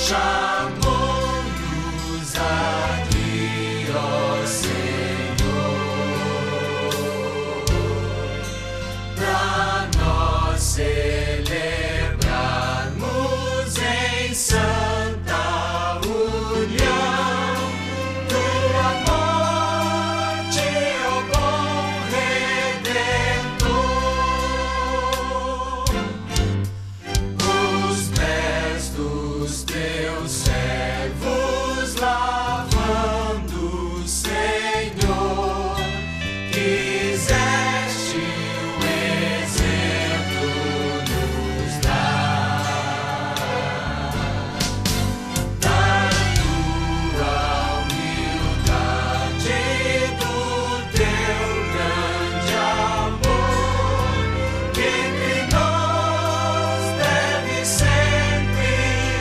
Chamou-nos aqui, ó Senhor, pra nós celebrarmos em santa união tua morte, ó bom Redentor. Os pés dos teus servos lavando, Senhor, quiseste o exemplo nos dar, da tua humildade, do teu grande amor, que entre nós deve sempre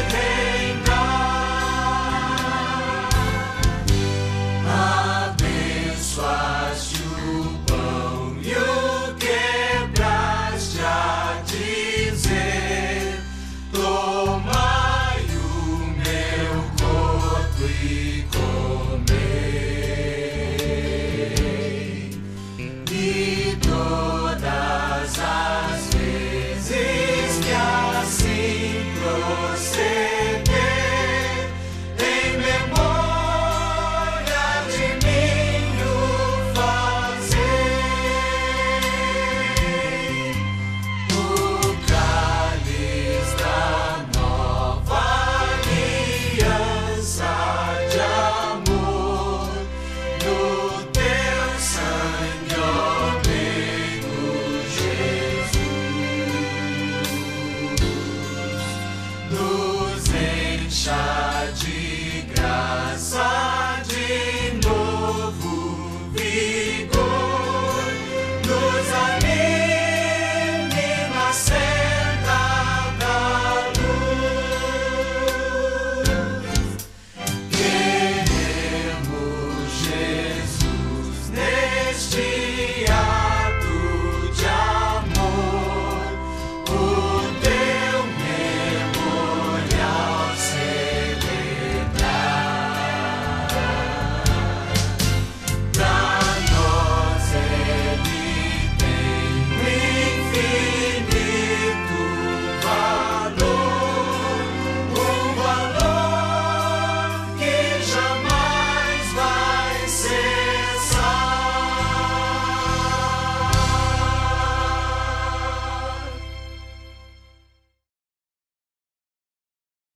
reinar. Abençoaste o pão e o quebraste a dizer: tomai o meu corpo e comei. E todas as vezes que assim proceder, em memória de mim o fazei. O cálice da nova aliança de amor, no teu sangue, ó meigo Jesus, nos encha de